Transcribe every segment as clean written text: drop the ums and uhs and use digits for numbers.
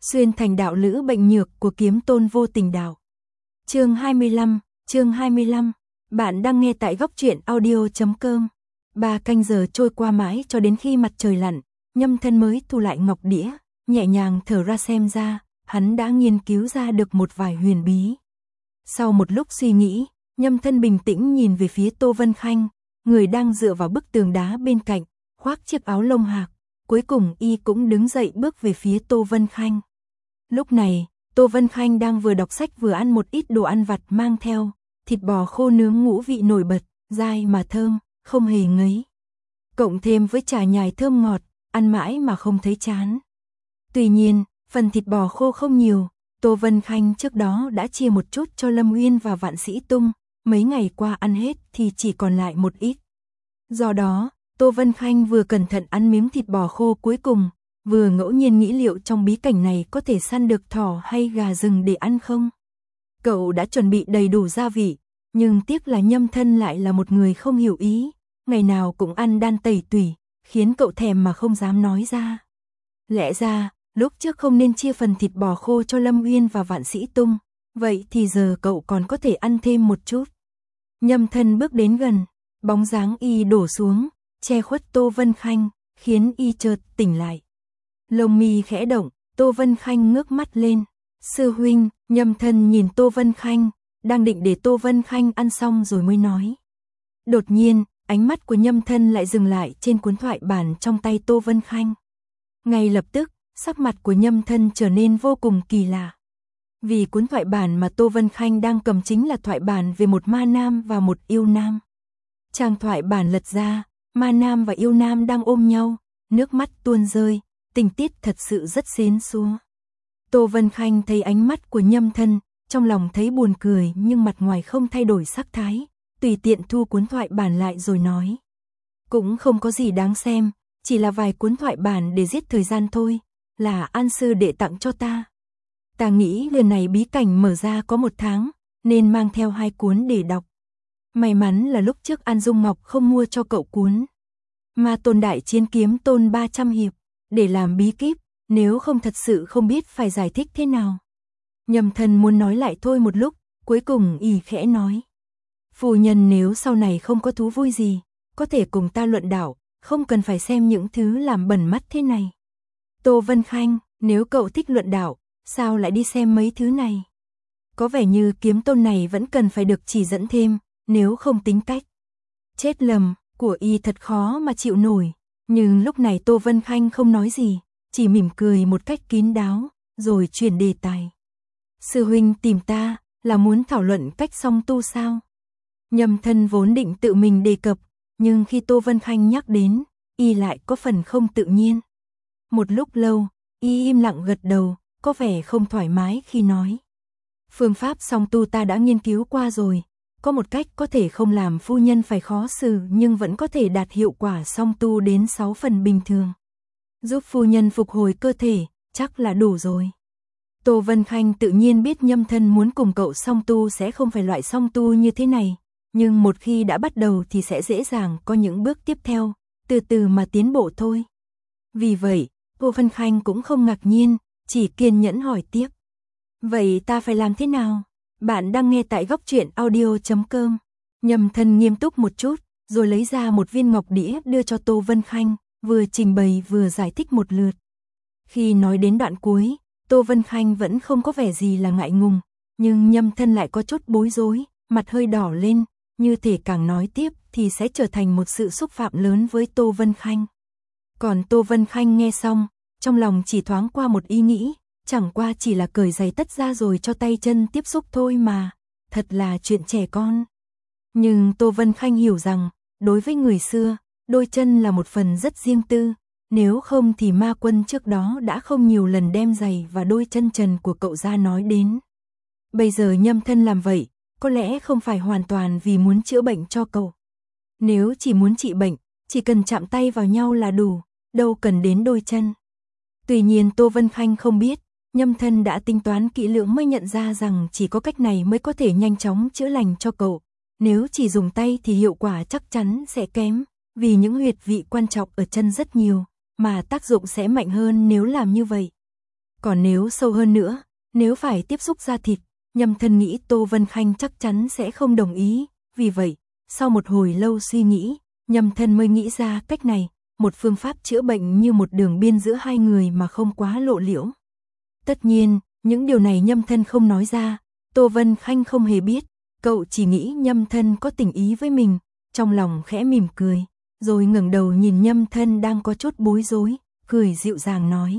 Xuyên thành đạo lữ bệnh nhược của kiếm tôn vô tình đạo. Chương 25, bạn đang nghe tại góc truyện audio.com. 3 canh giờ trôi qua mãi cho đến khi mặt trời lặn, Nhâm Thân mới thu lại ngọc đĩa, nhẹ nhàng thở ra xem ra, hắn đã nghiên cứu ra được một vài huyền bí. Sau một lúc suy nghĩ, Nhâm Thân bình tĩnh nhìn về phía Tô Vân Khanh, người đang dựa vào bức tường đá bên cạnh, khoác chiếc áo lông hạc, cuối cùng y cũng đứng dậy bước về phía Tô Vân Khanh. Lúc này, Tô Vân Khanh đang vừa đọc sách vừa ăn một ít đồ ăn vặt mang theo, thịt bò khô nướng ngũ vị nổi bật, dai mà thơm, không hề ngấy. Cộng thêm với trà nhài thơm ngọt, ăn mãi mà không thấy chán. Tuy nhiên, phần thịt bò khô không nhiều, Tô Vân Khanh trước đó đã chia một chút cho Lâm Uyên và Vạn Sĩ Tung, mấy ngày qua ăn hết thì chỉ còn lại một ít. Do đó, Tô Vân Khanh vừa cẩn thận ăn miếng thịt bò khô cuối cùng, vừa ngẫu nhiên nghĩ liệu trong bí cảnh này có thể săn được thỏ hay gà rừng để ăn không. Cậu đã chuẩn bị đầy đủ gia vị, nhưng tiếc là Nhâm Thân lại là một người không hiểu ý, ngày nào cũng ăn đan tẩy tủy, khiến cậu thèm mà không dám nói ra. Lẽ ra, lúc trước không nên chia phần thịt bò khô cho Lâm Uyên và Vạn Sĩ Tung, vậy thì giờ cậu còn có thể ăn thêm một chút. Nhâm Thân bước đến gần, bóng dáng y đổ xuống, che khuất Tô Vân Khanh, khiến y chợt tỉnh lại. Lông mi khẽ động, Tô Vân Khanh ngước mắt lên. Sư huynh, Nhâm Thân nhìn Tô Vân Khanh, đang định để Tô Vân Khanh ăn xong rồi mới nói. Đột nhiên, ánh mắt của Nhâm Thân lại dừng lại trên cuốn thoại bản trong tay Tô Vân Khanh. Ngay lập tức, sắc mặt của Nhâm Thân trở nên vô cùng kỳ lạ. Vì cuốn thoại bản mà Tô Vân Khanh đang cầm chính là thoại bản về một ma nam và một yêu nam. Trang thoại bản lật ra, ma nam và yêu nam đang ôm nhau, nước mắt tuôn rơi, tình tiết thật sự rất xến xúa. Tô Vân Khanh thấy ánh mắt của Nhâm Thân, trong lòng thấy buồn cười nhưng mặt ngoài không thay đổi sắc thái, tùy tiện thu cuốn thoại bản lại rồi nói. Cũng không có gì đáng xem, chỉ là vài cuốn thoại bản để giết thời gian thôi, là An sư đệ tặng cho ta. Ta nghĩ lần này bí cảnh mở ra có 1 tháng, nên mang theo 2 cuốn để đọc. May mắn là lúc trước An Dung Ngọc không mua cho cậu cuốn Ma Tôn Đại Chiến Kiếm Tôn 300 hiệp, để làm bí kíp, nếu không thật sự không biết phải giải thích thế nào. Nhâm Thân muốn nói lại thôi một lúc, cuối cùng y khẽ nói. Phu nhân nếu sau này không có thú vui gì, có thể cùng ta luận đạo, không cần phải xem những thứ làm bẩn mắt thế này. Tô Vân Khanh, nếu cậu thích luận đạo, sao lại đi xem mấy thứ này? Có vẻ như kiếm tôn này vẫn cần phải được chỉ dẫn thêm, nếu không tính cách chết lầm của y thật khó mà chịu nổi. Nhưng lúc này Tô Vân Khanh không nói gì, chỉ mỉm cười một cách kín đáo, rồi chuyển đề tài. Sư huynh tìm ta, là muốn thảo luận cách song tu sao? Nhâm Thân vốn định tự mình đề cập, nhưng khi Tô Vân Khanh nhắc đến, y lại có phần không tự nhiên. Một lúc lâu, y im lặng gật đầu, có vẻ không thoải mái khi nói. Phương pháp song tu ta đã nghiên cứu qua rồi, có một cách có thể không làm phu nhân phải khó xử nhưng vẫn có thể đạt hiệu quả song tu đến 6 phần bình thường. Giúp phu nhân phục hồi cơ thể, chắc là đủ rồi. Tô Vân Khanh tự nhiên biết Nhâm Thân muốn cùng cậu song tu sẽ không phải loại song tu như thế này, nhưng một khi đã bắt đầu thì sẽ dễ dàng có những bước tiếp theo, từ từ mà tiến bộ thôi. Vì vậy, Tô Vân Khanh cũng không ngạc nhiên, chỉ kiên nhẫn hỏi tiếp. Vậy ta phải làm thế nào? Bạn đang nghe tại góc truyện audio.com. Nhâm Thân nghiêm túc một chút, rồi lấy ra một viên ngọc đĩa đưa cho Tô Vân Khanh, vừa trình bày vừa giải thích một lượt. Khi nói đến đoạn cuối, Tô Vân Khanh vẫn không có vẻ gì là ngại ngùng, nhưng Nhâm Thân lại có chút bối rối, mặt hơi đỏ lên, như thể càng nói tiếp thì sẽ trở thành một sự xúc phạm lớn với Tô Vân Khanh. Còn Tô Vân Khanh nghe xong, trong lòng chỉ thoáng qua một ý nghĩ, chẳng qua chỉ là cởi giày tất ra rồi cho tay chân tiếp xúc thôi mà, thật là chuyện trẻ con. Nhưng Tô Vân Khanh hiểu rằng, đối với người xưa, đôi chân là một phần rất riêng tư, nếu không thì ma quân trước đó đã không nhiều lần đem giày và đôi chân trần của cậu ra nói đến. Bây giờ Nhâm Thân làm vậy, có lẽ không phải hoàn toàn vì muốn chữa bệnh cho cậu. Nếu chỉ muốn trị bệnh, chỉ cần chạm tay vào nhau là đủ, đâu cần đến đôi chân. Tuy nhiên Tô Vân Khanh không biết, Nhâm Thân đã tính toán kỹ lưỡng mới nhận ra rằng chỉ có cách này mới có thể nhanh chóng chữa lành cho cậu. Nếu chỉ dùng tay thì hiệu quả chắc chắn sẽ kém, vì những huyệt vị quan trọng ở chân rất nhiều, mà tác dụng sẽ mạnh hơn nếu làm như vậy. Còn nếu sâu hơn nữa, nếu phải tiếp xúc da thịt, Nhâm Thân nghĩ Tô Vân Khanh chắc chắn sẽ không đồng ý. Vì vậy, sau một hồi lâu suy nghĩ, Nhâm Thân mới nghĩ ra cách này, một phương pháp chữa bệnh như một đường biên giữa hai người mà không quá lộ liễu. Tất nhiên, những điều này Nhâm Thân không nói ra, Tô Vân Khanh không hề biết, cậu chỉ nghĩ Nhâm Thân có tình ý với mình, trong lòng khẽ mỉm cười, rồi ngẩng đầu nhìn Nhâm Thân đang có chút bối rối, cười dịu dàng nói.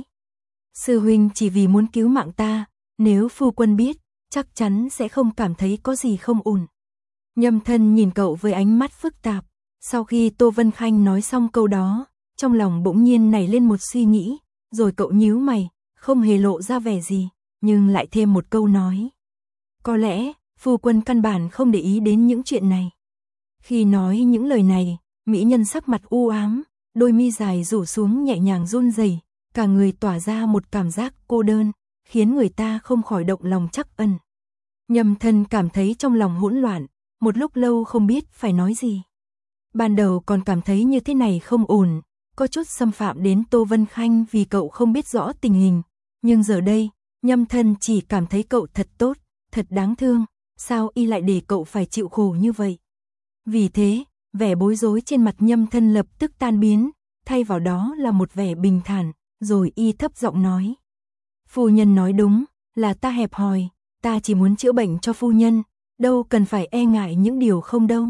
Sư huynh chỉ vì muốn cứu mạng ta, nếu phu quân biết, chắc chắn sẽ không cảm thấy có gì không ổn. Nhâm Thân nhìn cậu với ánh mắt phức tạp, sau khi Tô Vân Khanh nói xong câu đó, trong lòng bỗng nhiên nảy lên một suy nghĩ, rồi cậu nhíu mày, không hề lộ ra vẻ gì, nhưng lại thêm một câu nói. Có lẽ, phu quân căn bản không để ý đến những chuyện này. Khi nói những lời này, mỹ nhân sắc mặt u ám, đôi mi dài rủ xuống nhẹ nhàng run rẩy, cả người tỏa ra một cảm giác cô đơn, khiến người ta không khỏi động lòng trắc ẩn. Nhâm Thân cảm thấy trong lòng hỗn loạn, một lúc lâu không biết phải nói gì. Ban đầu còn cảm thấy như thế này không ổn, có chút xâm phạm đến Tô Vân Khanh vì cậu không biết rõ tình hình, nhưng giờ đây, Nhâm Thân chỉ cảm thấy cậu thật tốt, thật đáng thương, sao y lại để cậu phải chịu khổ như vậy. Vì thế, vẻ bối rối trên mặt Nhâm Thân lập tức tan biến, thay vào đó là một vẻ bình thản, rồi y thấp giọng nói. Phu nhân nói đúng, là ta hẹp hòi, ta chỉ muốn chữa bệnh cho phu nhân, đâu cần phải e ngại những điều không đâu.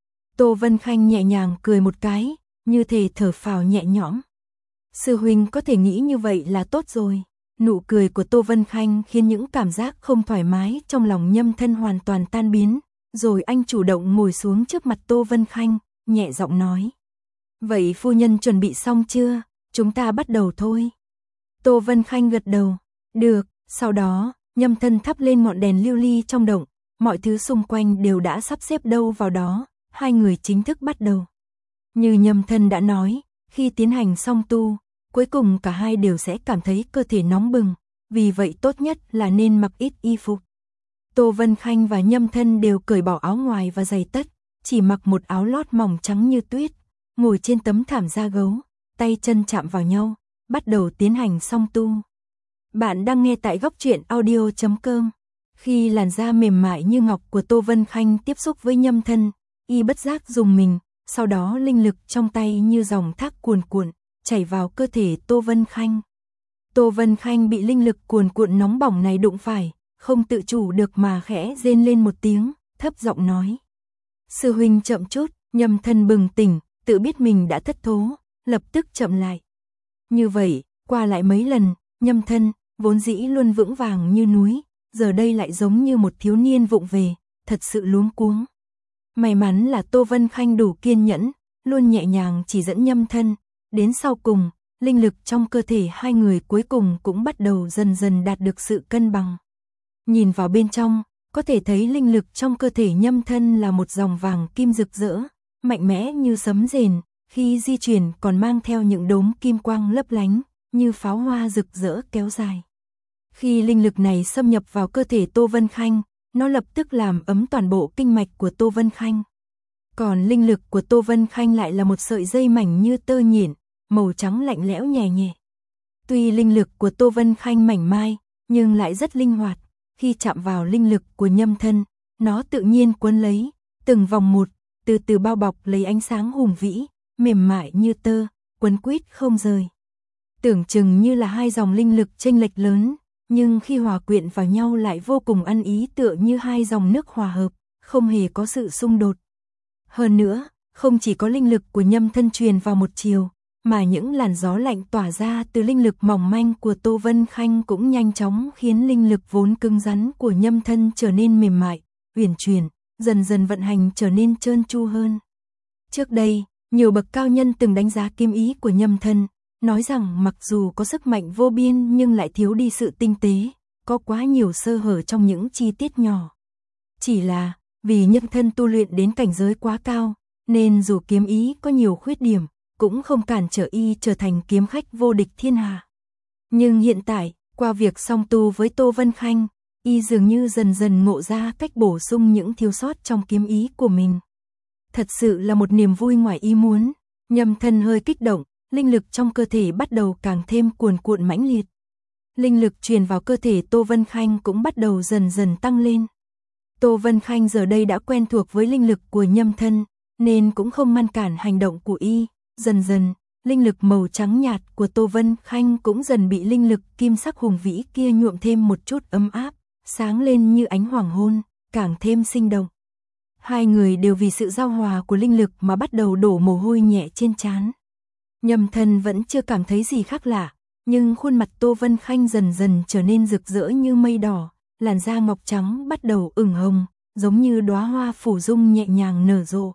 Tô Vân Khanh nhẹ nhàng cười một cái, như thể thở phào nhẹ nhõm. Sư huynh có thể nghĩ như vậy là tốt rồi. Nụ cười của Tô Vân Khanh khiến những cảm giác không thoải mái trong lòng Nhâm Thân hoàn toàn tan biến, rồi anh chủ động ngồi xuống trước mặt Tô Vân Khanh, nhẹ giọng nói. Vậy phu nhân chuẩn bị xong chưa? Chúng ta bắt đầu thôi. Tô Vân Khanh gật đầu. Được, sau đó, Nhâm Thân thắp lên ngọn đèn lưu ly trong động, mọi thứ xung quanh đều đã sắp xếp đâu vào đó, hai người chính thức bắt đầu. Như Nhâm Thân đã nói, khi tiến hành song tu, cuối cùng cả hai đều sẽ cảm thấy cơ thể nóng bừng, vì vậy tốt nhất là nên mặc ít y phục. Tô Vân Khanh và Nhâm Thân đều cởi bỏ áo ngoài và giày tất, chỉ mặc một áo lót mỏng trắng như tuyết, ngồi trên tấm thảm da gấu, tay chân chạm vào nhau, bắt đầu tiến hành song tu. Bạn đang nghe tại góc truyện audio.com. Khi làn da mềm mại như ngọc của Tô Vân Khanh tiếp xúc với Nhâm Thân, y bất giác rùng mình, sau đó linh lực trong tay như dòng thác cuồn cuộn, chảy vào cơ thể Tô Vân Khanh. Tô Vân Khanh bị linh lực cuồn cuộn nóng bỏng này đụng phải, không tự chủ được mà khẽ rên lên một tiếng, thấp giọng nói. Sư huynh chậm chút, Nhâm Thân bừng tỉnh, tự biết mình đã thất thố, lập tức chậm lại. Như vậy, qua lại mấy lần, Nhâm Thân, vốn dĩ luôn vững vàng như núi, giờ đây lại giống như một thiếu niên vụng về, thật sự luống cuống. May mắn là Tô Vân Khanh đủ kiên nhẫn, luôn nhẹ nhàng chỉ dẫn Nhâm Thân, đến sau cùng, linh lực trong cơ thể hai người cuối cùng cũng bắt đầu dần dần đạt được sự cân bằng. Nhìn vào bên trong, có thể thấy linh lực trong cơ thể Nhâm Thân là một dòng vàng kim rực rỡ, mạnh mẽ như sấm rền, khi di chuyển còn mang theo những đốm kim quang lấp lánh, như pháo hoa rực rỡ kéo dài. Khi linh lực này xâm nhập vào cơ thể Tô Vân Khanh, nó lập tức làm ấm toàn bộ kinh mạch của Tô Vân Khanh. Còn linh lực của Tô Vân Khanh lại là một sợi dây mảnh như tơ nhện, màu trắng lạnh lẽo nhẹ nhẹ. Tuy linh lực của Tô Vân Khanh mảnh mai, nhưng lại rất linh hoạt, khi chạm vào linh lực của Nhâm Thân, nó tự nhiên quấn lấy, từng vòng một, từ từ bao bọc lấy ánh sáng hùng vĩ, mềm mại như tơ, quấn quýt không rời. Tưởng chừng như là hai dòng linh lực chênh lệch lớn, nhưng khi hòa quyện vào nhau lại vô cùng ăn ý, tựa như hai dòng nước hòa hợp, không hề có sự xung đột. Hơn nữa, không chỉ có linh lực của Nhâm Thân truyền vào một chiều, mà những làn gió lạnh tỏa ra từ linh lực mỏng manh của Tô Vân Khanh cũng nhanh chóng khiến linh lực vốn cứng rắn của Nhâm Thân trở nên mềm mại, uyển chuyển, dần dần vận hành trở nên trơn tru hơn. Trước đây, nhiều bậc cao nhân từng đánh giá kiếm ý của Nhâm Thân, nói rằng mặc dù có sức mạnh vô biên nhưng lại thiếu đi sự tinh tế, có quá nhiều sơ hở trong những chi tiết nhỏ. Chỉ là, vì Nhâm Thân tu luyện đến cảnh giới quá cao, nên dù kiếm ý có nhiều khuyết điểm, cũng không cản trở y trở thành kiếm khách vô địch thiên hạ. Nhưng hiện tại, qua việc song tu với Tô Vân Khanh, y dường như dần dần ngộ ra cách bổ sung những thiếu sót trong kiếm ý của mình. Thật sự là một niềm vui ngoài ý muốn. Nhâm Thân hơi kích động, linh lực trong cơ thể bắt đầu càng thêm cuồn cuộn mãnh liệt. Linh lực truyền vào cơ thể Tô Vân Khanh cũng bắt đầu dần dần tăng lên. Tô Vân Khanh giờ đây đã quen thuộc với linh lực của Nhâm Thân, nên cũng không ngăn cản hành động của y. Dần dần, linh lực màu trắng nhạt của Tô Vân Khanh cũng dần bị linh lực kim sắc hùng vĩ kia nhuộm thêm một chút ấm áp, sáng lên như ánh hoàng hôn, càng thêm sinh động. Hai người đều vì sự giao hòa của linh lực mà bắt đầu đổ mồ hôi nhẹ trên trán. Nhâm Thân vẫn chưa cảm thấy gì khác lạ, nhưng khuôn mặt Tô Vân Khanh dần dần trở nên rực rỡ như mây đỏ, làn da ngọc trắng bắt đầu ửng hồng, giống như đóa hoa phủ dung nhẹ nhàng nở rộ.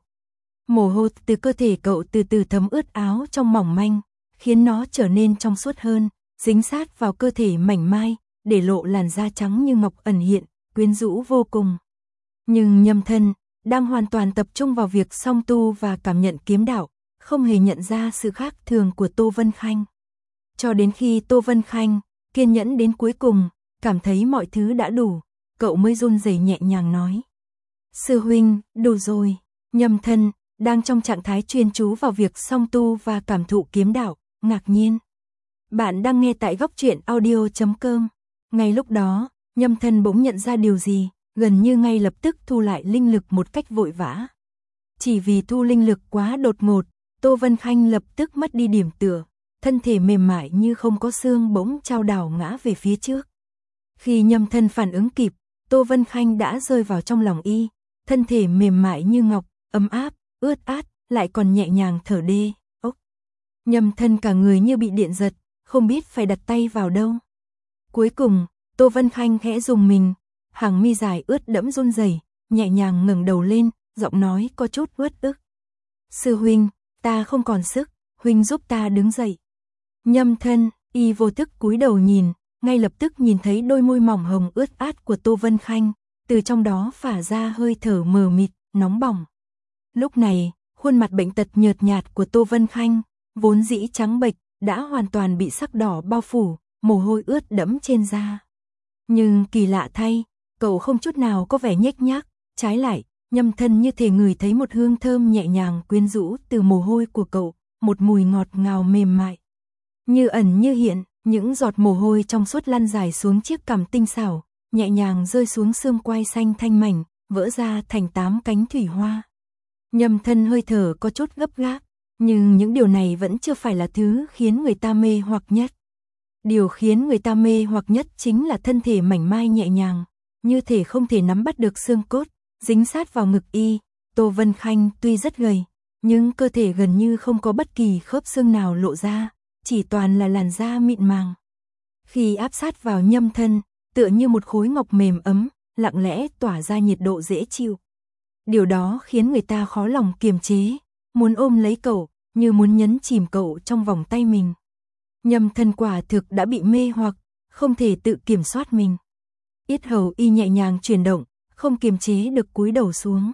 Mồ hôi từ cơ thể cậu từ từ thấm ướt áo trong mỏng manh, khiến nó trở nên trong suốt hơn, dính sát vào cơ thể mảnh mai, để lộ làn da trắng như ngọc ẩn hiện, quyến rũ vô cùng. Nhưng Nhâm Thân đang hoàn toàn tập trung vào việc song tu và cảm nhận kiếm đạo, không hề nhận ra sự khác thường của Tô Vân Khanh. Cho đến khi Tô Vân Khanh kiên nhẫn đến cuối cùng, cảm thấy mọi thứ đã đủ, cậu mới run rẩy nhẹ nhàng nói: "Sư huynh, đủ rồi." Nhâm Thân đang trong trạng thái chuyên chú vào việc song tu và cảm thụ kiếm đạo, ngạc nhiên. Bạn đang nghe tại góc truyện audio.com. Ngay lúc đó, Nhâm Thân bỗng nhận ra điều gì, gần như ngay lập tức thu lại linh lực một cách vội vã. Chỉ vì thu linh lực quá đột ngột, Tô Vân Khanh lập tức mất đi điểm tựa, thân thể mềm mại như không có xương bỗng chao đảo ngã về phía trước. Khi Nhâm Thân phản ứng kịp, Tô Vân Khanh đã rơi vào trong lòng y, thân thể mềm mại như ngọc, ấm áp, ướt át, lại còn nhẹ nhàng thở đê. Ốc! Nhâm Thân cả người như bị điện giật, không biết phải đặt tay vào đâu. Cuối cùng, Tô Vân Khanh khẽ rùng mình, hàng mi dài ướt đẫm run rẩy, nhẹ nhàng ngẩng đầu lên, giọng nói có chút uất ức: "Sư huynh, ta không còn sức, huynh giúp ta đứng dậy." Nhâm Thân, y vô thức cúi đầu nhìn, ngay lập tức nhìn thấy đôi môi mỏng hồng ướt át của Tô Vân Khanh, từ trong đó phả ra hơi thở mờ mịt, nóng bỏng. Lúc này, khuôn mặt bệnh tật nhợt nhạt của Tô Vân Khanh, vốn dĩ trắng bệch, đã hoàn toàn bị sắc đỏ bao phủ, mồ hôi ướt đẫm trên da. Nhưng kỳ lạ thay, cậu không chút nào có vẻ nhếch nhác, trái lại, Nhâm Thân như thể ngửi thấy một hương thơm nhẹ nhàng quyến rũ từ mồ hôi của cậu, một mùi ngọt ngào mềm mại. Như ẩn như hiện, những giọt mồ hôi trong suốt lăn dài xuống chiếc cằm tinh xảo, nhẹ nhàng rơi xuống xương quai xanh thanh mảnh, vỡ ra thành 8 cánh thủy hoa. Nhâm Thân hơi thở có chút gấp gáp, nhưng những điều này vẫn chưa phải là thứ khiến người ta mê hoặc nhất. Điều khiến người ta mê hoặc nhất chính là thân thể mảnh mai nhẹ nhàng, như thể không thể nắm bắt được xương cốt, dính sát vào ngực y. Tô Vân Khanh tuy rất gầy, nhưng cơ thể gần như không có bất kỳ khớp xương nào lộ ra, chỉ toàn là làn da mịn màng. Khi áp sát vào Nhâm Thân, tựa như một khối ngọc mềm ấm, lặng lẽ tỏa ra nhiệt độ dễ chịu. Điều đó khiến người ta khó lòng kiềm chế, muốn ôm lấy cậu, như muốn nhấn chìm cậu trong vòng tay mình. Nhâm Thân quả thực đã bị mê hoặc, không thể tự kiểm soát mình. Yết hầu y nhẹ nhàng chuyển động, không kiềm chế được cúi đầu xuống.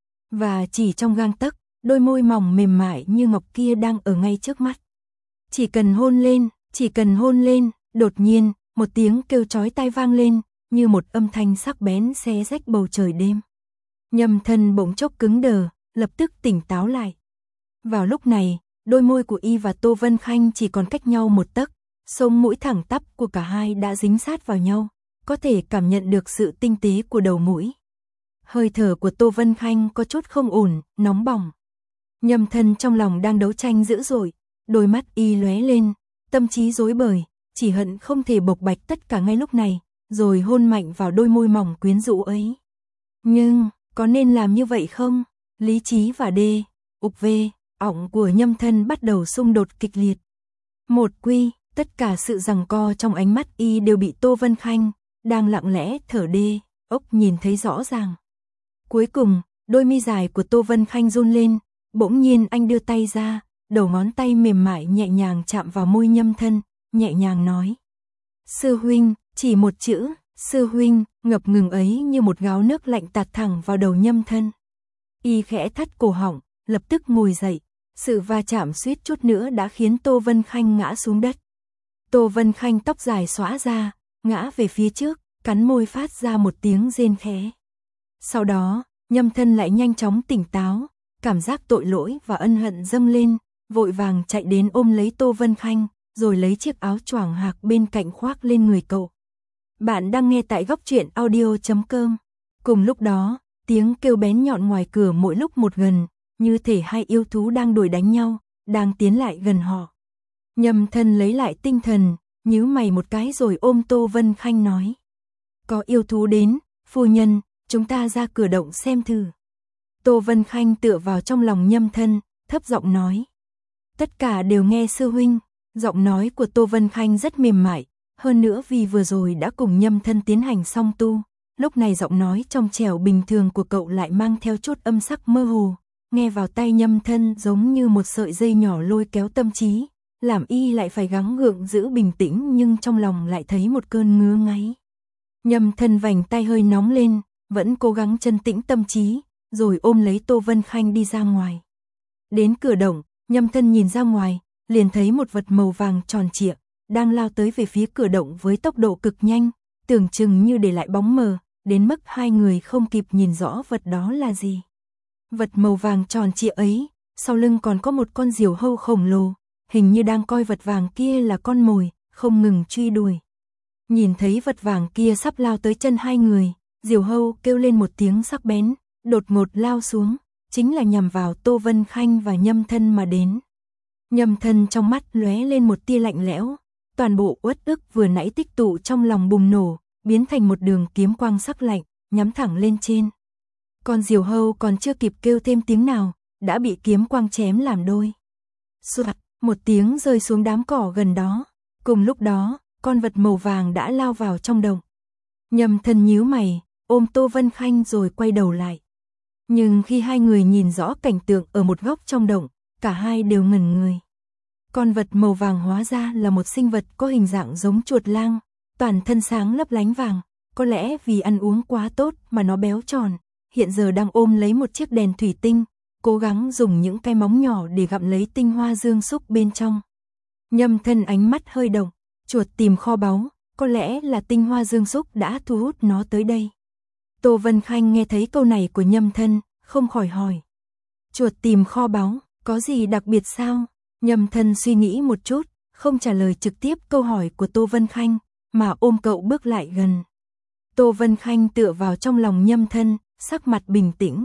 Và chỉ trong gang tấc, đôi môi mỏng mềm mại như ngọc kia đang ở ngay trước mắt. Chỉ cần hôn lên, đột nhiên, một tiếng kêu chói tai vang lên, như một âm thanh sắc bén xé rách bầu trời đêm. Nhâm Thân bỗng chốc cứng đờ, lập tức tỉnh táo lại. Vào lúc này, đôi môi của y và Tô Vân Khanh chỉ còn cách nhau một tấc, sống mũi thẳng tắp của cả hai đã dính sát vào nhau, có thể cảm nhận được sự tinh tế của đầu mũi. Hơi thở của Tô Vân Khanh có chút không ổn, nóng bỏng. Nhâm Thân trong lòng đang đấu tranh dữ dội, đôi mắt y lóe lên, tâm trí rối bời, chỉ hận không thể bộc bạch tất cả ngay lúc này, rồi hôn mạnh vào đôi môi mỏng quyến rũ ấy. Nhưng, có nên làm như vậy không? Lý trí và ọng của Nhâm Thân bắt đầu xung đột kịch liệt. Tất cả sự giằng co trong ánh mắt y đều bị Tô Vân Khanh, đang lặng lẽ thở ốc nhìn thấy rõ ràng. Cuối cùng, đôi mi dài của Tô Vân Khanh run lên, bỗng nhiên anh đưa tay ra, đầu ngón tay mềm mại nhẹ nhàng chạm vào môi Nhâm Thân, nhẹ nhàng nói: "Sư huynh", chỉ một chữ, "sư huynh", ngập ngừng ấy như một gáo nước lạnh tạt thẳng vào đầu Nhâm Thân. Y khẽ thắt cổ họng, lập tức ngồi dậy, sự va chạm suýt chút nữa đã khiến Tô Vân Khanh ngã xuống đất. Tô Vân Khanh tóc dài xõa ra, ngã về phía trước, cắn môi phát ra một tiếng rên khẽ. Sau đó, Nhâm Thân lại nhanh chóng tỉnh táo, cảm giác tội lỗi và ân hận dâng lên, vội vàng chạy đến ôm lấy Tô Vân Khanh, rồi lấy chiếc áo choàng hạc bên cạnh khoác lên người cậu. Bạn đang nghe tại góc truyện audio.com. Cùng lúc đó, tiếng kêu bén nhọn ngoài cửa mỗi lúc một gần, như thể hai yêu thú đang đuổi đánh nhau, đang tiến lại gần họ. Nhâm Thân lấy lại tinh thần, nhíu mày một cái rồi ôm Tô Vân Khanh nói. Có yêu thú đến, phu nhân, chúng ta ra cửa động xem thử. Tô Vân Khanh tựa vào trong lòng Nhâm Thân, thấp giọng nói. Tất cả đều nghe sư huynh. Giọng nói của Tô Vân Khanh rất mềm mại, hơn nữa vì vừa rồi đã cùng Nhâm Thân tiến hành song tu, lúc này giọng nói trong trẻo bình thường của cậu lại mang theo chút âm sắc mơ hồ, nghe vào tai Nhâm Thân giống như một sợi dây nhỏ lôi kéo tâm trí, làm y lại phải gắng gượng giữ bình tĩnh nhưng trong lòng lại thấy một cơn ngứa ngáy. Nhâm Thân vành tay hơi nóng lên, vẫn cố gắng trấn tĩnh tâm trí, rồi ôm lấy Tô Vân Khanh đi ra ngoài. Đến cửa động, Nhâm Thân nhìn ra ngoài, liền thấy một vật màu vàng tròn trịa, đang lao tới về phía cửa động với tốc độ cực nhanh, tưởng chừng như để lại bóng mờ, đến mức hai người không kịp nhìn rõ vật đó là gì. Vật màu vàng tròn trịa ấy, sau lưng còn có một con diều hâu khổng lồ, hình như đang coi vật vàng kia là con mồi, không ngừng truy đuổi. Nhìn thấy vật vàng kia sắp lao tới chân hai người, diều hâu kêu lên một tiếng sắc bén, đột ngột lao xuống, chính là nhằm vào Tô Vân Khanh và Nhâm Thân mà đến. Nhâm Thân trong mắt lóe lên một tia lạnh lẽo, toàn bộ uất ức vừa nãy tích tụ trong lòng bùng nổ, biến thành một đường kiếm quang sắc lạnh, nhắm thẳng lên trên. Con diều hâu còn chưa kịp kêu thêm tiếng nào, đã bị kiếm quang chém làm đôi. Soạt, một tiếng rơi xuống đám cỏ gần đó. Cùng lúc đó, con vật màu vàng đã lao vào trong động. Nhâm Thân nhíu mày, ôm Tô Vân Khanh rồi quay đầu lại. Nhưng khi hai người nhìn rõ cảnh tượng ở một góc trong động, cả hai đều ngẩn người. Con vật màu vàng hóa ra là một sinh vật có hình dạng giống chuột lang, toàn thân sáng lấp lánh vàng, có lẽ vì ăn uống quá tốt mà nó béo tròn, hiện giờ đang ôm lấy một chiếc đèn thủy tinh, cố gắng dùng những cái móng nhỏ để gặm lấy tinh hoa dương xúc bên trong. Nhâm Thân ánh mắt hơi động, chuột tìm kho báu, có lẽ là tinh hoa dương xúc đã thu hút nó tới đây. Tô Vân Khanh nghe thấy câu này của Nhâm Thân, không khỏi hỏi. Chuột tìm kho báu, có gì đặc biệt sao? Nhâm Thân suy nghĩ một chút, không trả lời trực tiếp câu hỏi của Tô Vân Khanh, mà ôm cậu bước lại gần. Tô Vân Khanh tựa vào trong lòng Nhâm Thân, sắc mặt bình tĩnh.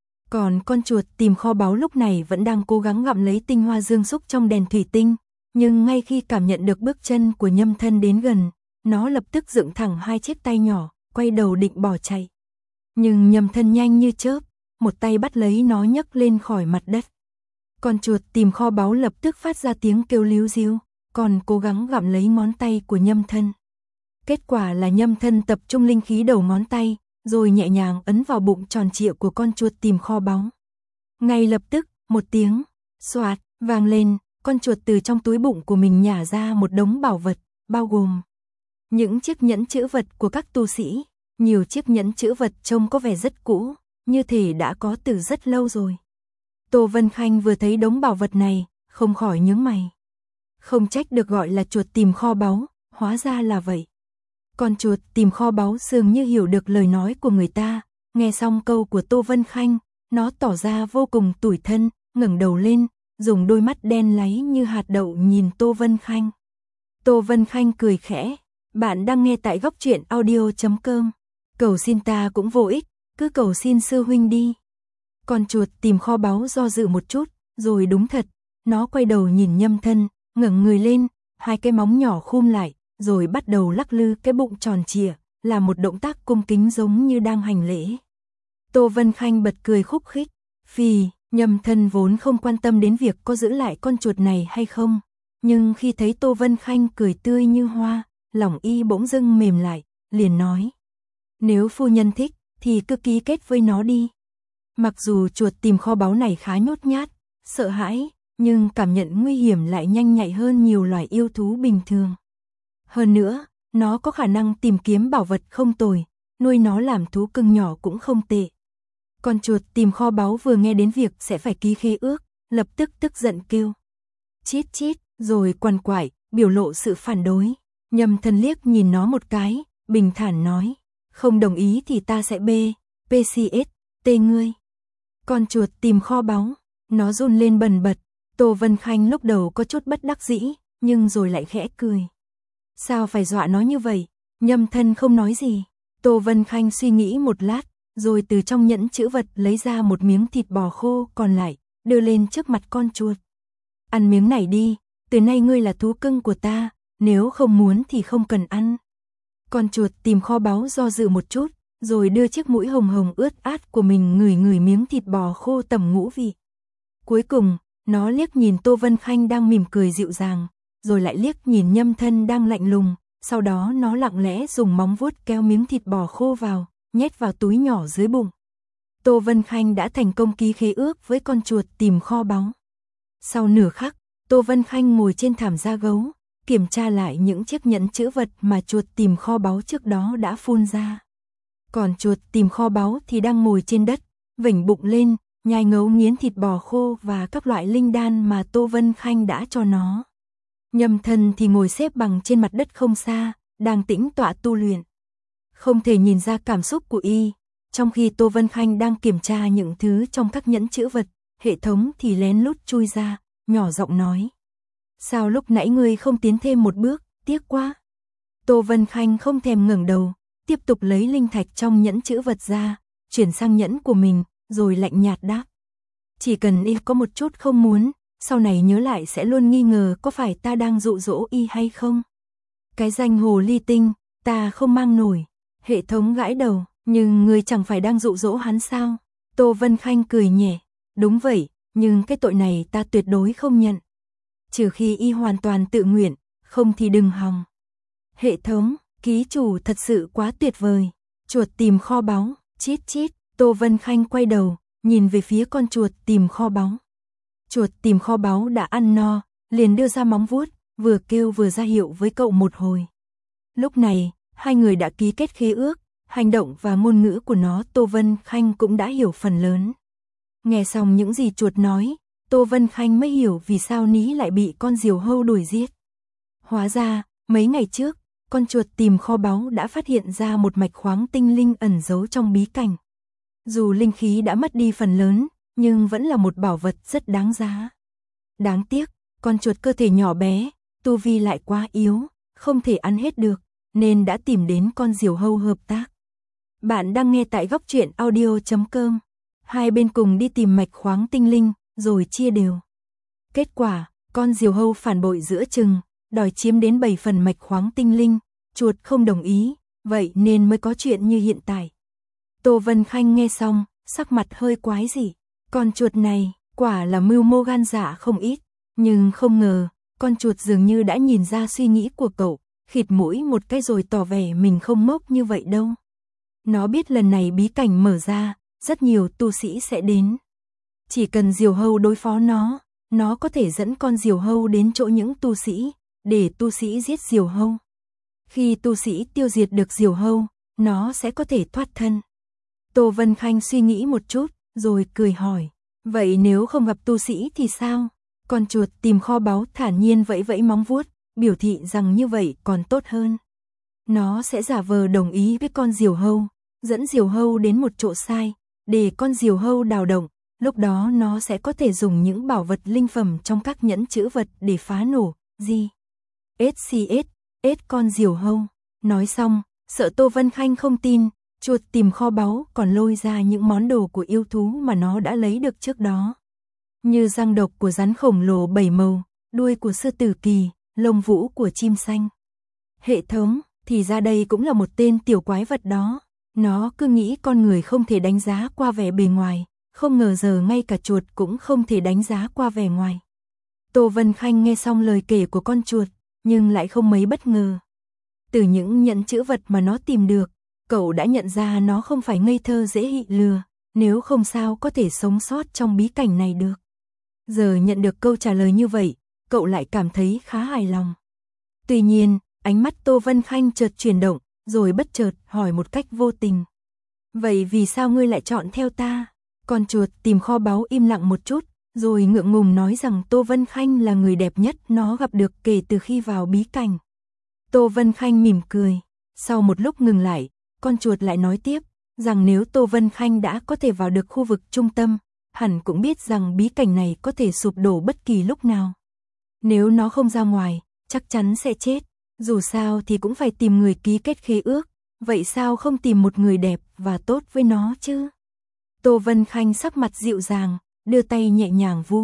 Còn con chuột tìm kho báu lúc này vẫn đang cố gắng gặm lấy tinh hoa dương xúc trong đèn thủy tinh, nhưng ngay khi cảm nhận được bước chân của Nhâm Thân đến gần, nó lập tức dựng thẳng hai chiếc tay nhỏ, quay đầu định bỏ chạy. Nhưng Nhâm Thân nhanh như chớp, một tay bắt lấy nó nhấc lên khỏi mặt đất. Con chuột tìm kho báu lập tức phát ra tiếng kêu líu ríu, còn cố gắng gặm lấy ngón tay của Nhâm Thân. Kết quả là Nhâm Thân tập trung linh khí đầu ngón tay, rồi nhẹ nhàng ấn vào bụng tròn trịa của con chuột tìm kho báu. Ngay lập tức, một tiếng xoạt vang lên, con chuột từ trong túi bụng của mình nhả ra một đống bảo vật, bao gồm những chiếc nhẫn chữ vật của các tu sĩ. Nhiều chiếc nhẫn chữ vật trông có vẻ rất cũ, như thể đã có từ rất lâu rồi. Tô Vân Khanh vừa thấy đống bảo vật này, không khỏi nhướng mày. Không trách được gọi là chuột tìm kho báu, hóa ra là vậy. Con chuột tìm kho báu dường như hiểu được lời nói của người ta, nghe xong câu của Tô Vân Khanh, nó tỏ ra vô cùng tủi thân, ngẩng đầu lên, dùng đôi mắt đen láy như hạt đậu nhìn Tô Vân Khanh. Tô Vân Khanh cười khẽ, bạn đang nghe tại góc truyện audio.com. Cầu xin ta cũng vô ích, cứ cầu xin sư huynh đi. Con chuột tìm kho báu do dự một chút, rồi đúng thật, nó quay đầu nhìn Nhâm Thân, ngẩng người lên, hai cái móng nhỏ khum lại, rồi bắt đầu lắc lư cái bụng tròn trịa, là một động tác cung kính giống như đang hành lễ. Tô Vân Khanh bật cười khúc khích, phì, Nhâm Thân vốn không quan tâm đến việc có giữ lại con chuột này hay không, nhưng khi thấy Tô Vân Khanh cười tươi như hoa, lòng y bỗng dưng mềm lại, liền nói. Nếu phu nhân thích, thì cứ ký kết với nó đi. Mặc dù chuột tìm kho báu này khá nhút nhát, sợ hãi, nhưng cảm nhận nguy hiểm lại nhanh nhạy hơn nhiều loài yêu thú bình thường. Hơn nữa, nó có khả năng tìm kiếm bảo vật không tồi, nuôi nó làm thú cưng nhỏ cũng không tệ. Con chuột tìm kho báu vừa nghe đến việc sẽ phải ký khế ước, lập tức tức giận kêu. Chít chít, rồi quằn quại, biểu lộ sự phản đối. Nhâm Thân liếc nhìn nó một cái, bình thản nói. Không đồng ý thì ta sẽ PCS, ngươi. Con chuột tìm kho báu, nó run lên bần bật. Tô Vân Khanh lúc đầu có chút bất đắc dĩ, nhưng rồi lại khẽ cười. Sao phải dọa nó như vậy? Nhâm Thân không nói gì. Tô Vân Khanh suy nghĩ một lát, rồi từ trong nhẫn chữ vật lấy ra một miếng thịt bò khô còn lại, đưa lên trước mặt con chuột. Ăn miếng này đi, từ nay ngươi là thú cưng của ta, nếu không muốn thì không cần ăn. Con chuột tìm kho báu do dự một chút, rồi đưa chiếc mũi hồng hồng ướt át của mình ngửi ngửi miếng thịt bò khô tẩm ngũ vị. Cuối cùng, nó liếc nhìn Tô Vân Khanh đang mỉm cười dịu dàng, rồi lại liếc nhìn Nhâm Thân đang lạnh lùng, sau đó nó lặng lẽ dùng móng vuốt kéo miếng thịt bò khô vào, nhét vào túi nhỏ dưới bụng. Tô Vân Khanh đã thành công ký khế ước với con chuột tìm kho báu. Sau nửa khắc, Tô Vân Khanh ngồi trên thảm da gấu, kiểm tra lại những chiếc nhẫn chữ vật mà chuột tìm kho báu trước đó đã phun ra. Còn chuột tìm kho báu thì đang ngồi trên đất, vểnh bụng lên, nhai ngấu nghiến thịt bò khô và các loại linh đan mà Tô Vân Khanh đã cho nó. Nhâm Thân thì ngồi xếp bằng trên mặt đất không xa, đang tĩnh tọa tu luyện. Không thể nhìn ra cảm xúc của y, trong khi Tô Vân Khanh đang kiểm tra những thứ trong các nhẫn chữ vật, hệ thống thì lén lút chui ra, nhỏ giọng nói. Sao lúc nãy ngươi không tiến thêm một bước, tiếc quá. Tô Vân Khanh không thèm ngẩng đầu, tiếp tục lấy linh thạch trong nhẫn chữ vật ra, chuyển sang nhẫn của mình, rồi lạnh nhạt đáp. Chỉ cần y có một chút không muốn, sau này nhớ lại sẽ luôn nghi ngờ có phải ta đang dụ dỗ y hay không. Cái danh hồ ly tinh, ta không mang nổi. Hệ thống gãi đầu, nhưng ngươi chẳng phải đang dụ dỗ hắn sao? Tô Vân Khanh cười nhẹ. Đúng vậy, nhưng cái tội này ta tuyệt đối không nhận. Trừ khi y hoàn toàn tự nguyện, không thì đừng hòng. Hệ thống, ký chủ thật sự quá tuyệt vời. Chuột tìm kho báu, chít chít. Tô Vân Khanh quay đầu, nhìn về phía con chuột tìm kho báu. Chuột tìm kho báu đã ăn no, liền đưa ra móng vuốt, vừa kêu vừa ra hiệu với cậu một hồi. Lúc này, hai người đã ký kết khế ước, hành động và ngôn ngữ của nó Tô Vân Khanh cũng đã hiểu phần lớn. Nghe xong những gì chuột nói, Tô Vân Khanh mới hiểu vì sao Ní lại bị con diều hâu đuổi giết. Hóa ra, mấy ngày trước, con chuột tìm kho báu đã phát hiện ra một mạch khoáng tinh linh ẩn giấu trong bí cảnh. Dù linh khí đã mất đi phần lớn, nhưng vẫn là một bảo vật rất đáng giá. Đáng tiếc, con chuột cơ thể nhỏ bé, tu vi lại quá yếu, không thể ăn hết được, nên đã tìm đến con diều hâu hợp tác. Bạn đang nghe tại góc truyện audio.com. Hai bên cùng đi tìm mạch khoáng tinh linh, rồi chia đều. Kết quả, con diều hâu phản bội giữa chừng, đòi chiếm đến 7 phần mạch khoáng tinh linh, chuột không đồng ý, vậy nên mới có chuyện như hiện tại. Tô Vân Khanh nghe xong, sắc mặt hơi quái dị. Con chuột này, quả là mưu mô gan dạ không ít, nhưng không ngờ, con chuột dường như đã nhìn ra suy nghĩ của cậu, khịt mũi một cái rồi tỏ vẻ mình không ngốc như vậy đâu. Nó biết lần này bí cảnh mở ra, rất nhiều tu sĩ sẽ đến. Chỉ cần diều hâu đối phó nó có thể dẫn con diều hâu đến chỗ những tu sĩ, để tu sĩ giết diều hâu. Khi tu sĩ tiêu diệt được diều hâu, nó sẽ có thể thoát thân. Tô Vân Khanh suy nghĩ một chút, rồi cười hỏi, vậy nếu không gặp tu sĩ thì sao? Con chuột tìm kho báu thản nhiên vẫy vẫy móng vuốt, biểu thị rằng như vậy còn tốt hơn. Nó sẽ giả vờ đồng ý với con diều hâu, dẫn diều hâu đến một chỗ sai, để con diều hâu đào động, lúc đó nó sẽ có thể dùng những bảo vật linh phẩm trong các nhẫn chữ vật để phá nổ, SCS con diều hâu. Nói xong, sợ Tô Vân Khanh không tin, chuột tìm kho báu còn lôi ra những món đồ của yêu thú mà nó đã lấy được trước đó. Như răng độc của rắn khổng lồ 7 màu, đuôi của sư tử kỳ, lông vũ của chim xanh. Hệ thống, thì ra đây cũng là một tên tiểu quái vật đó. Nó cứ nghĩ con người không thể đánh giá qua vẻ bề ngoài, không ngờ giờ ngay cả chuột cũng không thể đánh giá qua vẻ ngoài. Tô Vân Khanh nghe xong lời kể của con chuột, nhưng lại không mấy bất ngờ. Từ những nhẫn chữ vật mà nó tìm được, cậu đã nhận ra nó không phải ngây thơ dễ bị lừa, nếu không sao có thể sống sót trong bí cảnh này được. Giờ nhận được câu trả lời như vậy, cậu lại cảm thấy khá hài lòng. Tuy nhiên, ánh mắt Tô Vân Khanh chợt chuyển động, rồi bất chợt hỏi một cách vô tình. Vậy vì sao ngươi lại chọn theo ta? Con chuột tìm kho báu im lặng một chút, rồi ngượng ngùng nói rằng Tô Vân Khanh là người đẹp nhất nó gặp được kể từ khi vào bí cảnh. Tô Vân Khanh mỉm cười. Sau một lúc ngừng lại, con chuột lại nói tiếp, rằng nếu Tô Vân Khanh đã có thể vào được khu vực trung tâm, hẳn cũng biết rằng bí cảnh này có thể sụp đổ bất kỳ lúc nào. Nếu nó không ra ngoài, chắc chắn sẽ chết. Dù sao thì cũng phải tìm người ký kết khế ước, vậy sao không tìm một người đẹp và tốt với nó chứ? Tô Vân Khanh sắc mặt dịu dàng, đưa tay nhẹ nhàng vu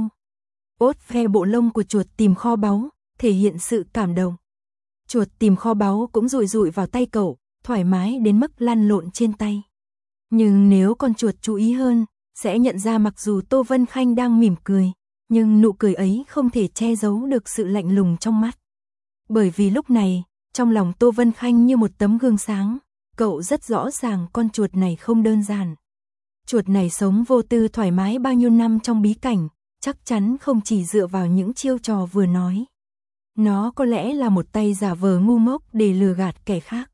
ốt ve bộ lông của chuột tìm kho báu, thể hiện sự cảm động. Chuột tìm kho báu cũng rụi rụi vào tay cậu, thoải mái đến mức lăn lộn trên tay. Nhưng nếu con chuột chú ý hơn, sẽ nhận ra mặc dù Tô Vân Khanh đang mỉm cười, nhưng nụ cười ấy không thể che giấu được sự lạnh lùng trong mắt. Bởi vì lúc này, trong lòng Tô Vân Khanh như một tấm gương sáng, cậu rất rõ ràng con chuột này không đơn giản. Chuột này sống vô tư thoải mái bao nhiêu năm trong bí cảnh, chắc chắn không chỉ dựa vào những chiêu trò vừa nói. Nó có lẽ là một tay giả vờ ngu ngốc để lừa gạt kẻ khác.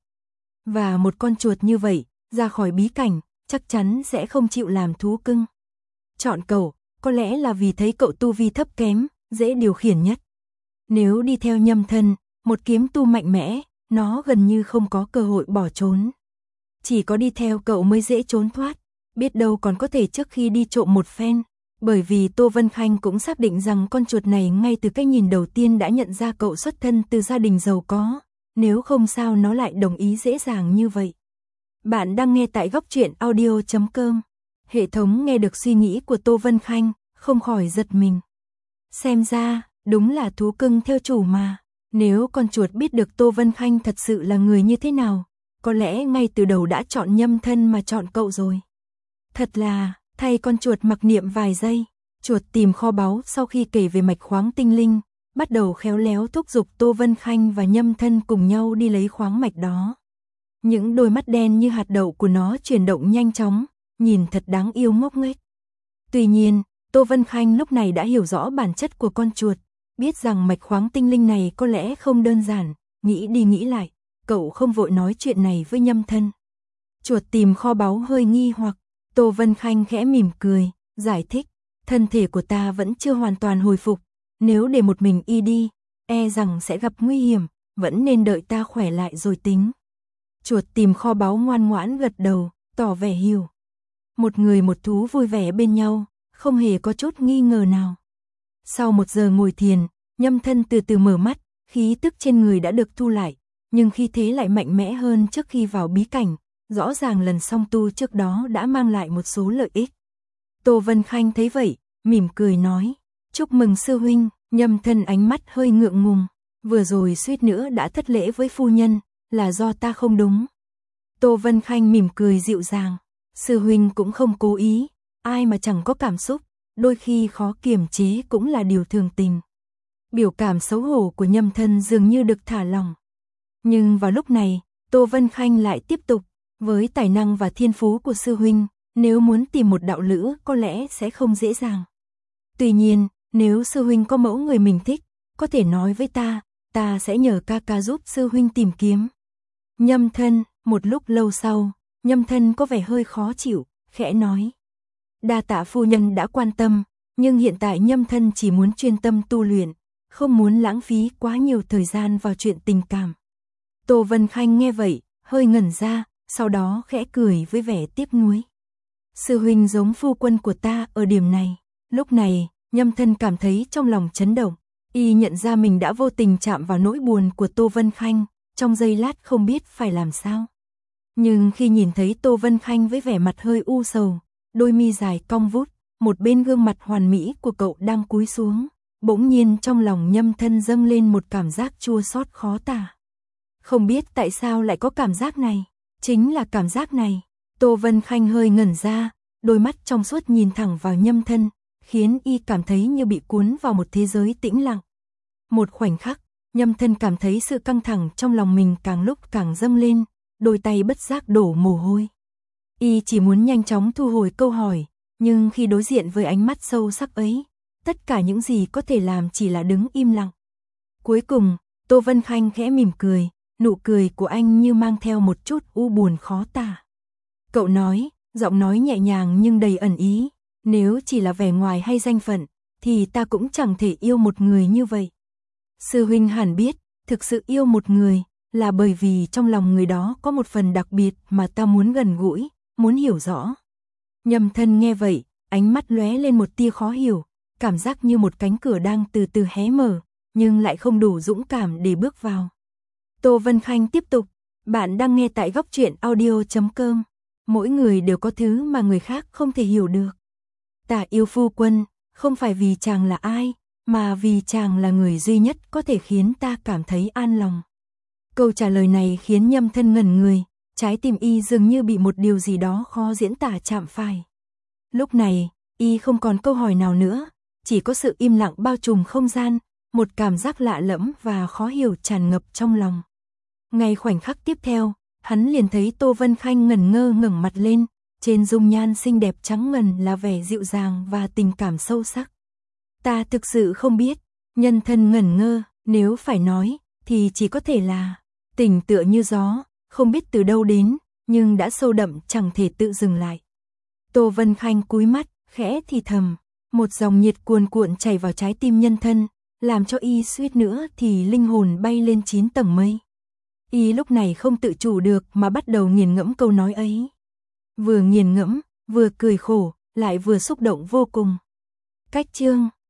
Và một con chuột như vậy, ra khỏi bí cảnh, chắc chắn sẽ không chịu làm thú cưng. Chọn cậu, có lẽ là vì thấy cậu tu vi thấp kém, dễ điều khiển nhất. Nếu đi theo Nhâm Thân, một kiếm tu mạnh mẽ, nó gần như không có cơ hội bỏ trốn. Chỉ có đi theo cậu mới dễ trốn thoát, biết đâu còn có thể trước khi đi trộm một phen. Bởi vì Tô Vân Khanh cũng xác định rằng con chuột này ngay từ cái nhìn đầu tiên đã nhận ra cậu xuất thân từ gia đình giàu có, nếu không sao nó lại đồng ý dễ dàng như vậy. Bạn đang nghe tại góc truyện audio.com. Hệ thống nghe được suy nghĩ của Tô Vân Khanh, không khỏi giật mình. Xem ra, đúng là thú cưng theo chủ mà. Nếu con chuột biết được Tô Vân Khanh thật sự là người như thế nào, có lẽ ngay từ đầu đã chọn Nhâm Thân mà chọn cậu rồi. Thật là, thay con chuột mặc niệm vài giây, chuột tìm kho báu sau khi kể về mạch khoáng tinh linh, bắt đầu khéo léo thúc giục Tô Vân Khanh và Nhâm Thân cùng nhau đi lấy khoáng mạch đó. Những đôi mắt đen như hạt đậu của nó chuyển động nhanh chóng, nhìn thật đáng yêu ngốc nghếch. Tuy nhiên, Tô Vân Khanh lúc này đã hiểu rõ bản chất của con chuột, biết rằng mạch khoáng tinh linh này có lẽ không đơn giản, nghĩ đi nghĩ lại, cậu không vội nói chuyện này với Nhâm Thân. Chuột tìm kho báu hơi nghi hoặc, Tô Vân Khanh khẽ mỉm cười, giải thích, thân thể của ta vẫn chưa hoàn toàn hồi phục, nếu để một mình y đi, e rằng sẽ gặp nguy hiểm, vẫn nên đợi ta khỏe lại rồi tính. Chuột tìm kho báu ngoan ngoãn gật đầu, tỏ vẻ hiểu. Một người một thú vui vẻ bên nhau, không hề có chút nghi ngờ nào. Sau 1 giờ ngồi thiền, Nhâm Thân từ từ mở mắt, khí tức trên người đã được thu lại, nhưng khí thế lại mạnh mẽ hơn trước khi vào bí cảnh, rõ ràng lần song tu trước đó đã mang lại một số lợi ích. Tô Vân Khanh thấy vậy, mỉm cười nói, chúc mừng sư huynh. Nhâm Thân ánh mắt hơi ngượng ngùng, vừa rồi suýt nữa đã thất lễ với phu nhân, là do ta không đúng. Tô Vân Khanh mỉm cười dịu dàng, sư huynh cũng không cố ý, ai mà chẳng có cảm xúc, đôi khi khó kiềm chế cũng là điều thường tình. Biểu cảm xấu hổ của Nhâm Thân dường như được thả lỏng. Nhưng vào lúc này, Tô Vân Khanh lại tiếp tục, với tài năng và thiên phú của sư huynh, nếu muốn tìm một đạo lữ có lẽ sẽ không dễ dàng. Tuy nhiên, nếu sư huynh có mẫu người mình thích, có thể nói với ta sẽ nhờ ca ca giúp sư huynh tìm kiếm. Nhâm Thân, một lúc lâu sau, Nhâm Thân có vẻ hơi khó chịu, khẽ nói. Đa tạ phu nhân đã quan tâm, nhưng hiện tại Nhâm Thân chỉ muốn chuyên tâm tu luyện, không muốn lãng phí quá nhiều thời gian vào chuyện tình cảm. Tô Vân Khanh nghe vậy, hơi ngẩn ra, sau đó khẽ cười với vẻ tiếc nuối. Sư huynh giống phu quân của ta ở điểm này. Lúc này, Nhâm Thân cảm thấy trong lòng chấn động, y nhận ra mình đã vô tình chạm vào nỗi buồn của Tô Vân Khanh, trong giây lát không biết phải làm sao. Nhưng khi nhìn thấy Tô Vân Khanh với vẻ mặt hơi u sầu, đôi mi dài cong vút, một bên gương mặt hoàn mỹ của cậu đang cúi xuống, bỗng nhiên trong lòng Nhâm Thân dâng lên một cảm giác chua xót khó tả. Không biết tại sao lại có cảm giác này, chính là cảm giác này. Tô Vân Khanh hơi ngẩn ra, đôi mắt trong suốt nhìn thẳng vào Nhâm Thân, khiến y cảm thấy như bị cuốn vào một thế giới tĩnh lặng. Một khoảnh khắc, Nhâm Thân cảm thấy sự căng thẳng trong lòng mình càng lúc càng dâng lên, đôi tay bất giác đổ mồ hôi. Y chỉ muốn nhanh chóng thu hồi câu hỏi, nhưng khi đối diện với ánh mắt sâu sắc ấy, tất cả những gì có thể làm chỉ là đứng im lặng. Cuối cùng, Tô Vân Khanh khẽ mỉm cười, nụ cười của anh như mang theo một chút u buồn khó tả. Cậu nói, giọng nói nhẹ nhàng nhưng đầy ẩn ý, nếu chỉ là vẻ ngoài hay danh phận, thì ta cũng chẳng thể yêu một người như vậy. Sư huynh hẳn biết, thực sự yêu một người, là bởi vì trong lòng người đó có một phần đặc biệt mà ta muốn gần gũi, muốn hiểu rõ. Nhâm Thân nghe vậy, ánh mắt lóe lên một tia khó hiểu, cảm giác như một cánh cửa đang từ từ hé mở, nhưng lại không đủ dũng cảm để bước vào. Tô Vân Khanh tiếp tục, bạn đang nghe tại Góc Truyện Audio.com. Mỗi người đều có thứ mà người khác không thể hiểu được. Ta yêu phu quân, không phải vì chàng là ai, mà vì chàng là người duy nhất có thể khiến ta cảm thấy an lòng. Câu trả lời này khiến Nhâm Thân ngẩn người, trái tim y dường như bị một điều gì đó khó diễn tả chạm phải. Lúc này, y không còn câu hỏi nào nữa, chỉ có sự im lặng bao trùm không gian, một cảm giác lạ lẫm và khó hiểu tràn ngập trong lòng. Ngay khoảnh khắc tiếp theo, hắn liền thấy Tô Vân Khanh ngẩn ngơ ngẩng mặt lên, trên dung nhan xinh đẹp trắng ngần là vẻ dịu dàng và tình cảm sâu sắc. Ta thực sự không biết, Nhân Thân ngẩn ngơ, nếu phải nói, thì chỉ có thể là tình tựa như gió, không biết từ đâu đến, nhưng đã sâu đậm chẳng thể tự dừng lại. Tô Vân Khanh cúi mắt, khẽ thì thầm, một dòng nhiệt cuồn cuộn chảy vào trái tim Nhân Thân, làm cho y suýt nữa thì linh hồn bay lên 9 tầng mây. Y lúc này không tự chủ được mà bắt đầu nghiền ngẫm câu nói ấy. Vừa nghiền ngẫm, vừa cười khổ, lại vừa xúc động vô cùng. Cách chương